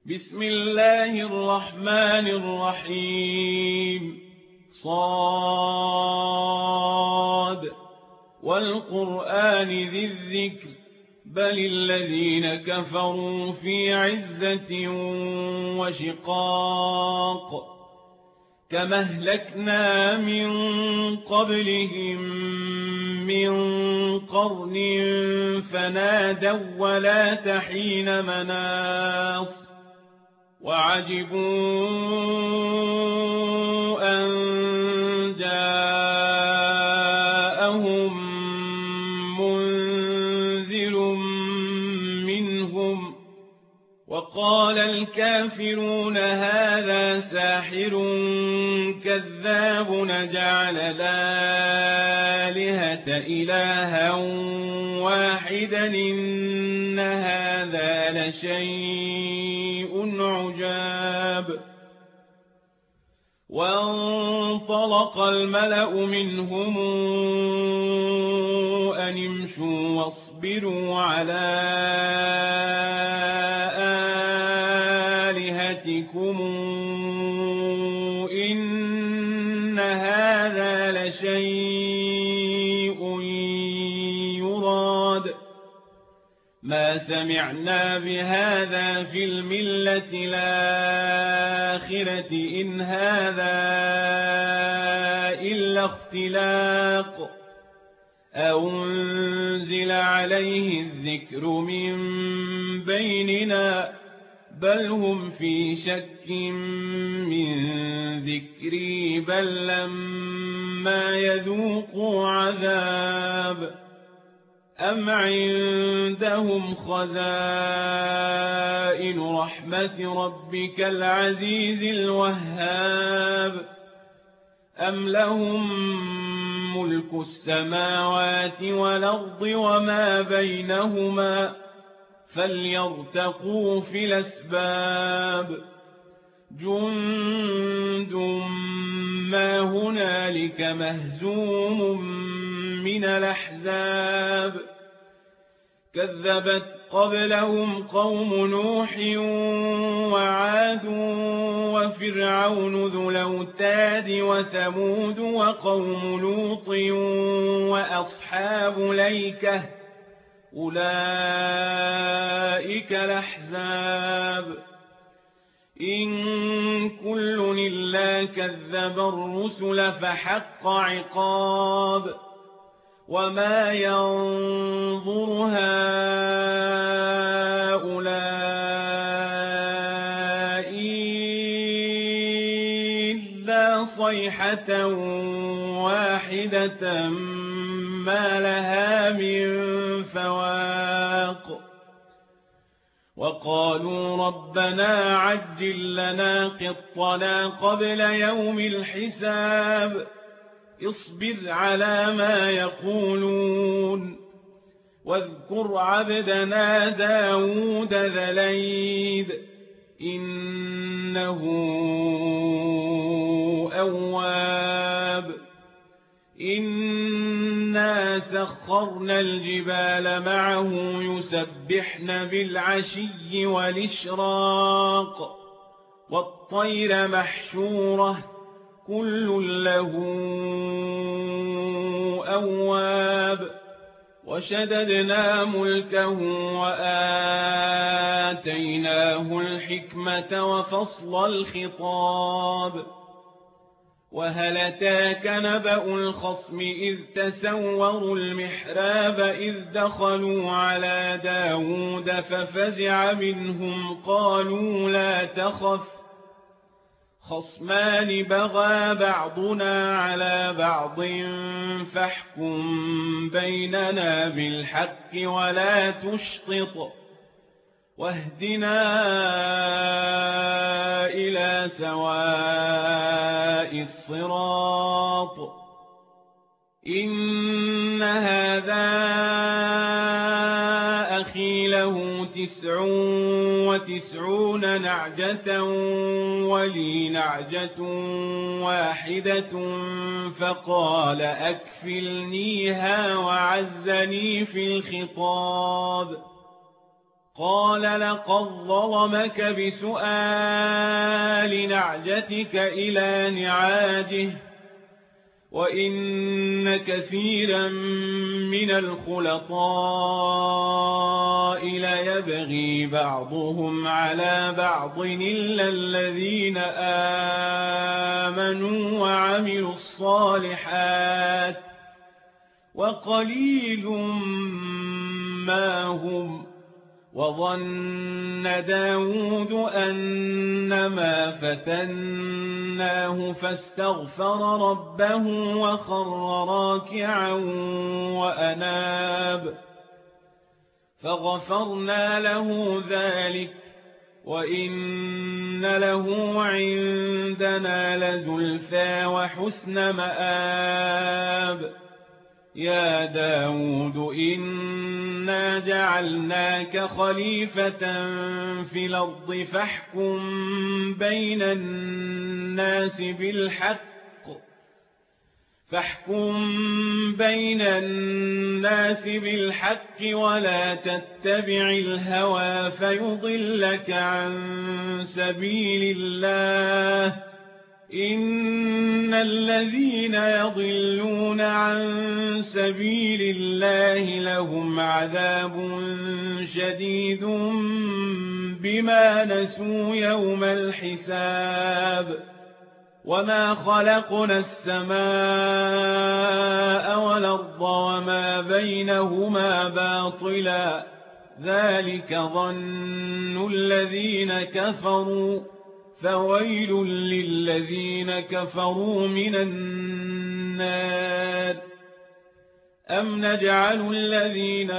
بسم الله الرحمن الرحيم صاد والقرآن ذي الذكر بل الذين كفروا في عزة وشقاق كما أهلكنا من قبلهم من قرن فنادوا ولا تحين مناص وعجبوا أن جاءهم منذر منهم وقال الكافرون هذا ساحر كذاب نجعل الآلهة إلها واحدا إن هذا لشيء عجاب وانطلق الملأ منهم أن امشوا واصبروا على آلهتكم إن هذا لشيء يراد ما سمعنا بهذا في الملة الآخرة إن هذا إلا اختلاق أنزل عليه الذكر من بيننا بل هم في شك من ذكري بل لما يذوقوا عذاب أم عندهم خزائن رحمة ربك العزيز الوهاب أم لهم ملك السماوات والأرض وما بينهما فليرتقوا في الأسباب جند ما هنالك مهزوم من الأحزاب كذبت قبلهم قوم نوح وعاد وفرعون ذو الأوتاد وثمود وقوم لوط وأصحاب الأيكة أولئك الأحزاب إن كل إلا كذب الرسل فحق عقاب وما ينظر هؤلاء إلا صيحة واحدة ما لها من فواق وقالوا ربنا عجل لنا قطنا قبل يوم الحساب اصبر على ما يقولون واذكر عبدنا داود ذا الأيد إنه أواب إنا سخرنا الجبال معه يسبحن بالعشي والإشراق والطير محشورة كل له أواب وشددنا ملكه وآتيناه الحكمة وفصل الخطاب وهل أتاك نبأ الخصم إذ تسوروا المحراب إذ دخلوا على داود ففزع منهم قالوا لا تخف خصمان بغى بعضنا على بعض فاحكم بيننا بالحق ولا تشطط واهدنا إلى سواء الصراط إن هذا أخي له 99 نعجة ولي نعجة واحدة فقال أكفلنيها وعزني في الخطاب قال لقد ظلمك بسؤال نعجتك إلى نعاجه وإن كثيرا من الخلطاء ليبغي بعضهم على بعض إلا الذين آمنوا وعملوا الصالحات وقليل ما هم. وظن داود أنما فتناه فاستغفر ربه وخر راكعا وأناب فغفرنا له ذلك وإن له عندنا لزلفى وحسن مآب. يا داود إنا جعلناك خليفة في الأرض فاحكم بين الناس بالحق ولا تتبع الهوى فيضلك عن سبيل الله. إن الذين يضلون عن سبيل الله لهم عذاب شديد بما نسوا يوم الحساب. وما خلقنا السماء والأرض وما بينهما باطلا ذلك ظن الذين كفروا فويل للذين كفروا من النار. أم نجعل الذين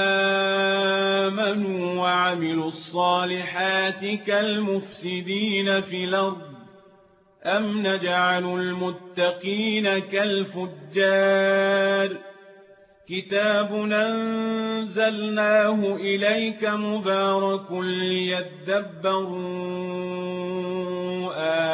آمنوا وعملوا الصالحات كالمفسدين في الأرض أم نجعل المتقين كالفجار. كتاب أنزلناه إليك مبارك ليدبروا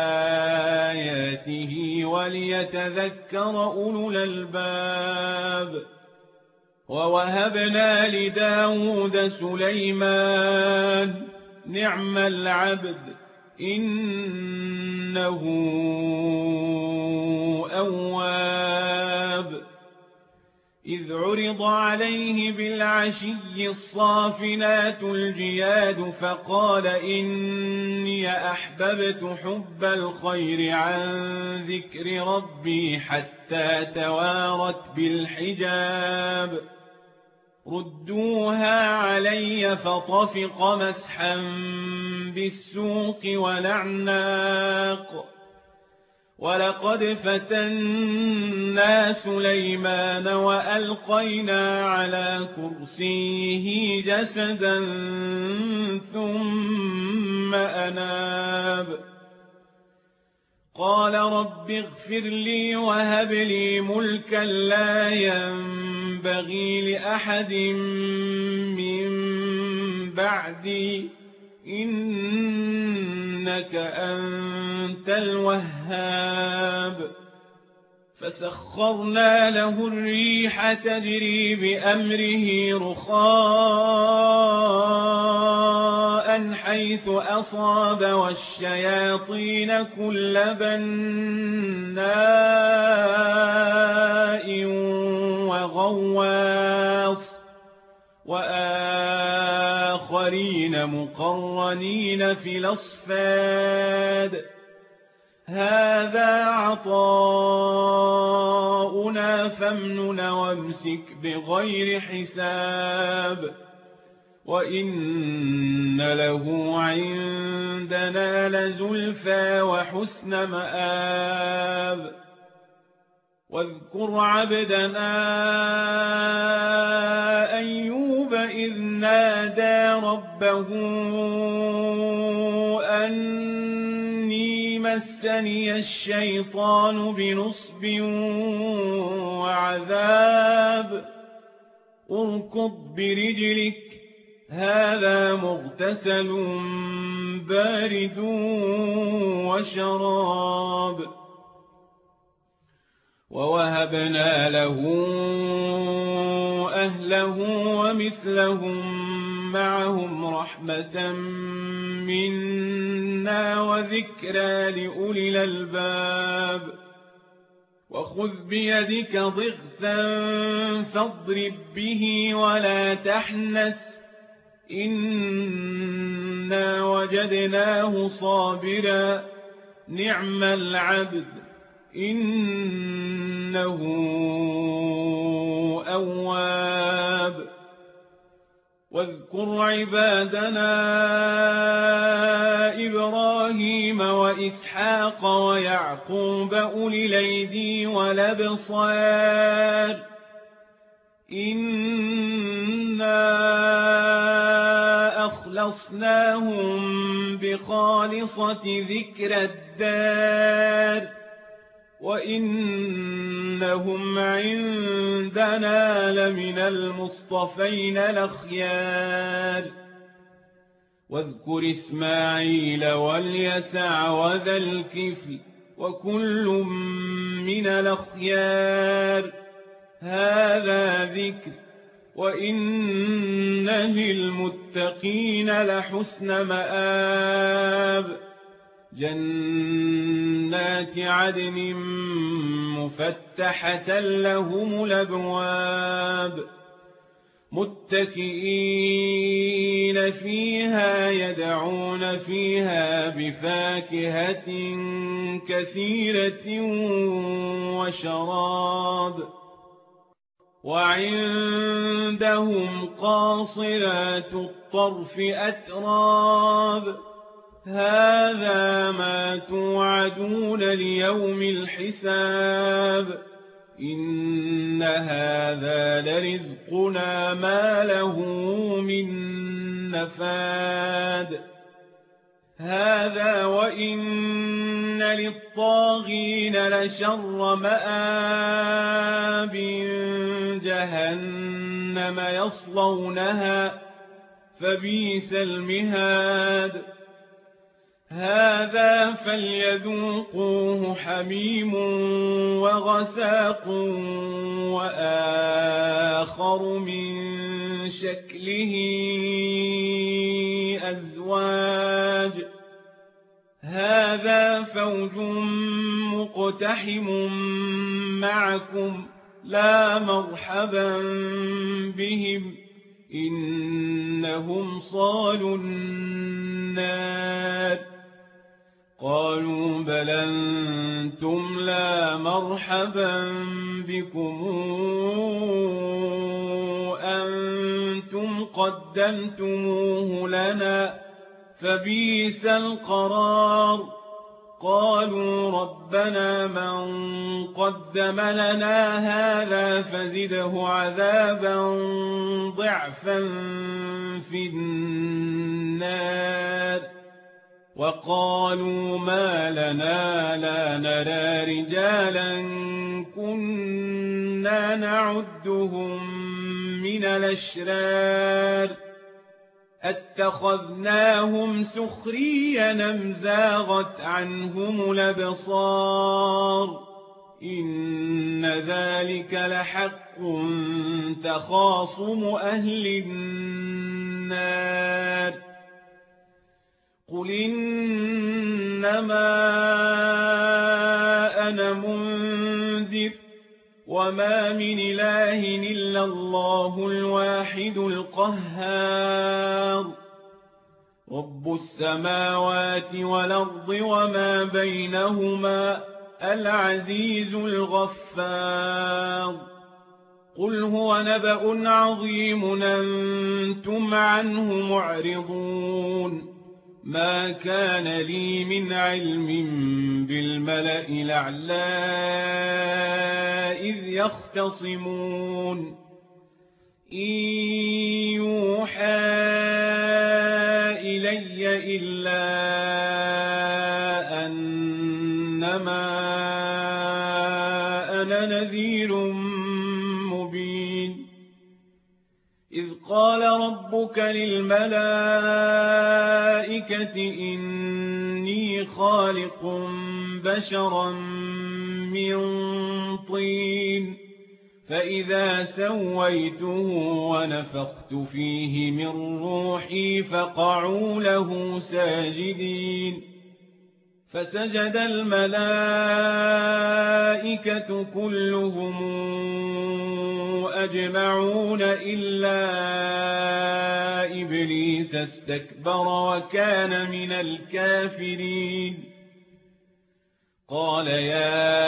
آياته وليتذكر أولو الألباب. ووهبنا لداود سليمان نعم العبد إنه أواب. إذ عرض عليه بالعشي الصافنات الجياد فقال إني أحببت حب الخير عن ذكر ربي حتى توارت بالحجاب. ردوها علي فطفق مسحا بالسوق ونعناق. ولقد فتنا سليمان وألقينا على كرسيه جسدا ثم أناب. قال رب اغفر لي وهب لي ملكا لا ينبغي لأحد من بعدي إنك أنت الوهاب. فسخرنا له الريح تجري بأمره رخاء حيث أصاب والشياطين كل بناء وغواص وآخرين مقرنين في الأصفاد. هذا عطاؤنا فامنن وامسك بغير حساب. وإن له عندنا لزلفى وحسن مآب. واذكر عبدنا أيوب إذ نادى ربه أني مسني الشيطان بنصب وعذاب. اركض برجلك هذا مغتسل بارد وشراب. ووهبنا له أهله ومثلهم معهم رحمة منا وذكرى لأولي الألباب وخذ بيدك ضغثا فاضرب به ولا تحنث إنا وجدناه صابرا نعم العبد إنه أواب واذكر عبادنا إبراهيم وإسحاق ويعقوب أولي الأيدي والأبصار إنا أخلصناهم بخالصة ذكر الدار وإنهم عندنا لمن المصطفين الأخيار واذكر إسماعيل واليسع وذا الكفل وكل من الأخيار هذا ذكر وإن للمتقين لحسن مآب جنات عدن مفتحة لهم الأبواب متكئين فيها يدعون فيها بفاكهة كثيرة وشراب وعندهم قاصرات الطرف أتراب هذا ما توعدون ليوم الحساب إن هذا لرزقنا ما له من نفاد هذا وإن للطاغين لشر مآب جهنم يصلونها فبئس المهاد هذا فليذوقوه حميم وغساق وآخر من شكله أزواج هذا فوج مقتحم معكم لا مرحبا بهم إنهم صالوا النار قالوا بل أنتم لا مرحبا بكم أنتم قدمتموه لنا فبئس القرار قالوا ربنا من قدم لنا هذا فزده عذابا ضعفا في النار وقالوا ما لنا لا نرى رجالا كنا نعدهم من الأشرار اتخذناهم سخريا أم زاغت عنهم الأبصار إن ذلك لحق تخاصم أهل النار قل إنما أنا منذر وما من إله إلا الله الواحد القهار رب السماوات والأرض وما بينهما العزيز الغفار قل هو نبأ عظيم أنتم عنه معرضون ما كان لي من علم بالملأ الأعلى إذ يختصمون إن يوحى إلي إلا أنما أنا نذير مبين إذ قال ربك للملائكة إني خالق بشرا من طين فإذا سويته ونفخت فيه من روحي فقعوا له ساجدين فسجد الملائكة كلهم أجمعون إلا إبليس استكبر وكان من الكافرين قال يا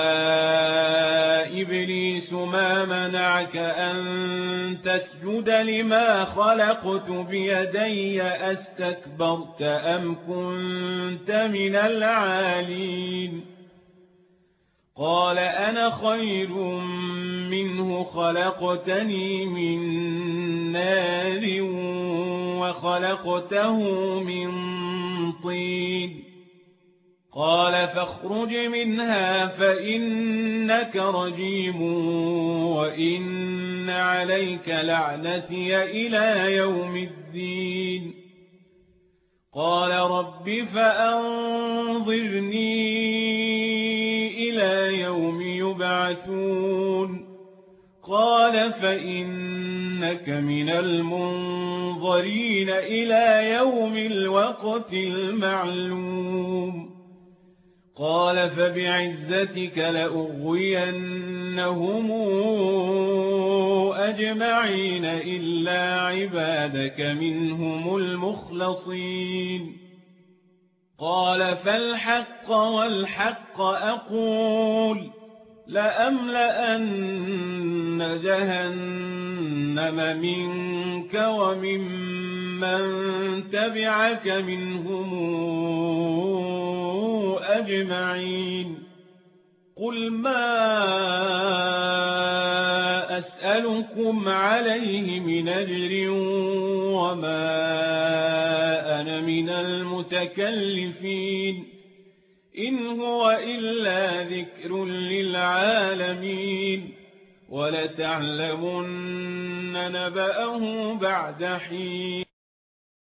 إبليس ما منعك أن تسجد لما خلقت بيدي أستكبرت أم كنت من العالين قال أنا خير منه خلقتني من نار وخلقته من طين قال فاخرج منها فإنك رجيم وإن عليك لعنتي إلى يوم الدين قال رب فأنظرني إلى يوم يبعثون قال فإنك من المنظرين إلى يوم الوقت المعلوم قال فبعزتك لأغوينهم أجمعين إلا عبادك منهم المخلصين قال فالحق والحق أقول لأملأن جهنم منك وممن تبعك منهم أجمعين قل ما أسألكم عليه من أجر وما أنا من المتكلفين إن هو إلا ذكر للعالمين ولتعلمن نبأه بعد حين